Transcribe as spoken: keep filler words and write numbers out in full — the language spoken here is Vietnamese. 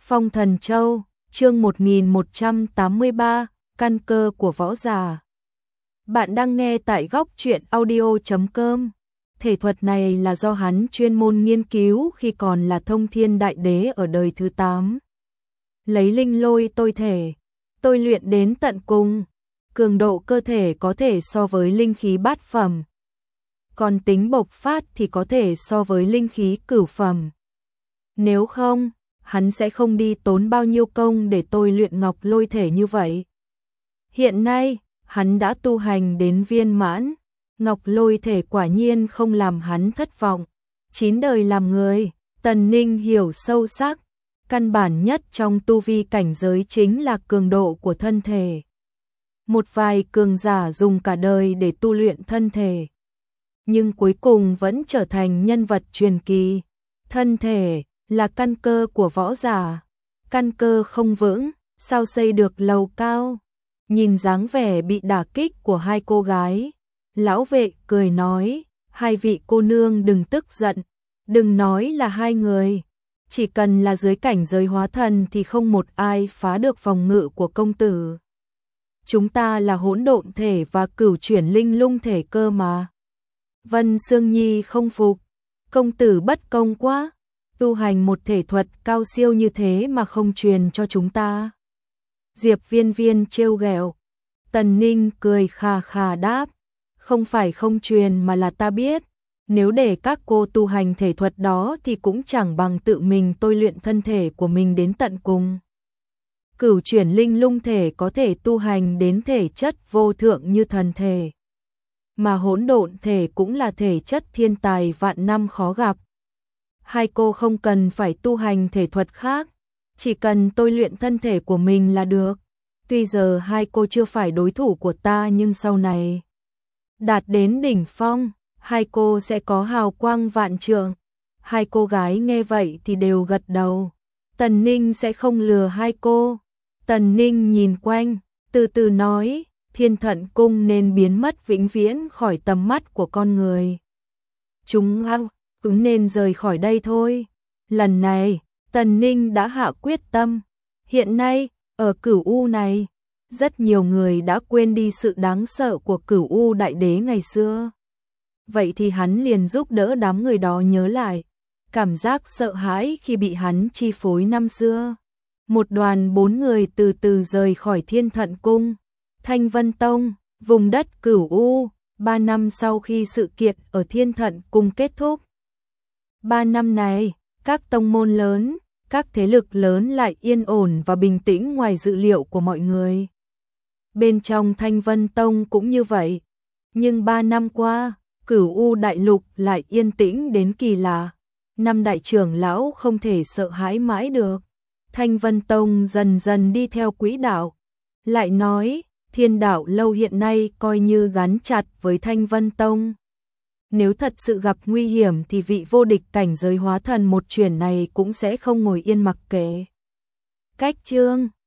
Phong Thần Châu, chương một nghìn một trăm tám mươi ba, căn cơ của võ giả. Bạn đang nghe tại góc truyện audio chấm com. Thể thuật này là do hắn chuyên môn nghiên cứu khi còn là Thông Thiên Đại Đế ở đời thứ tám. Lấy linh lôi tôi thể, tôi luyện đến tận cùng, cường độ cơ thể có thể so với linh khí bát phẩm, còn tính bộc phát thì có thể so với linh khí cửu phẩm. Nếu không, hắn sẽ không đi tốn bao nhiêu công để tôi luyện ngọc lôi thể như vậy. Hiện nay, hắn đã tu hành đến viên mãn, ngọc lôi thể quả nhiên không làm hắn thất vọng. Chín đời làm người, Tần Ninh hiểu sâu sắc, căn bản nhất trong tu vi cảnh giới chính là cường độ của thân thể. Một vài cường giả dùng cả đời để tu luyện thân thể, nhưng cuối cùng vẫn trở thành nhân vật truyền kỳ. Thân thể là căn cơ của võ giả, căn cơ không vững, sao xây được lầu cao. Nhìn dáng vẻ bị đả kích của hai cô gái, lão vệ cười nói, hai vị cô nương đừng tức giận, đừng nói là hai người, chỉ cần là dưới cảnh giới hóa thần thì không một ai phá được phòng ngự của công tử. Chúng ta là hỗn độn thể và cửu chuyển linh lung thể cơ mà. Vân Sương Nhi không phục, công tử bất công quá, tu hành một thể thuật cao siêu như thế mà không truyền cho chúng ta. Diệp Viên Viên trêu ghẹo. Tần Ninh cười khà khà đáp, không phải không truyền mà là ta biết, nếu để các cô tu hành thể thuật đó thì cũng chẳng bằng tự mình tôi luyện thân thể của mình đến tận cùng. Cửu chuyển linh lung thể có thể tu hành đến thể chất vô thượng như thần thể, mà hỗn độn thể cũng là thể chất thiên tài vạn năm khó gặp. Hai cô không cần phải tu hành thể thuật khác, chỉ cần tôi luyện thân thể của mình là được. Tuy giờ hai cô chưa phải đối thủ của ta nhưng sau này đạt đến đỉnh phong, hai cô sẽ có hào quang vạn trượng. Hai cô gái nghe vậy thì đều gật đầu. Tần Ninh sẽ không lừa hai cô. Tần Ninh nhìn quanh, từ từ nói, Thiên Thận Cung nên biến mất vĩnh viễn khỏi tầm mắt của con người. Chúng hăng cũng nên rời khỏi đây thôi. Lần này, Tần Ninh đã hạ quyết tâm. Hiện nay, ở Cửu U này, rất nhiều người đã quên đi sự đáng sợ của Cửu U Đại Đế ngày xưa. Vậy thì hắn liền giúp đỡ đám người đó nhớ lại cảm giác sợ hãi khi bị hắn chi phối năm xưa. Một đoàn bốn người từ từ rời khỏi Thiên Thận Cung, Thanh Vân Tông, vùng đất Cửu U. Ba năm sau khi sự kiện ở Thiên Thận Cung kết thúc, ba năm này, các tông môn lớn, các thế lực lớn lại yên ổn và bình tĩnh ngoài dự liệu của mọi người. Bên trong Thanh Vân Tông cũng như vậy. Nhưng ba năm qua, Cửu U Đại Lục lại yên tĩnh đến kỳ lạ. Năm đại trưởng lão không thể sợ hãi mãi được. Thanh Vân Tông dần dần đi theo quỹ đạo. Lại nói, Thiên Đạo Lâu hiện nay coi như gắn chặt với Thanh Vân Tông. Nếu thật sự gặp nguy hiểm thì vị vô địch cảnh giới hóa thần một chuyển này cũng sẽ không ngồi yên mặc kệ. Cách chương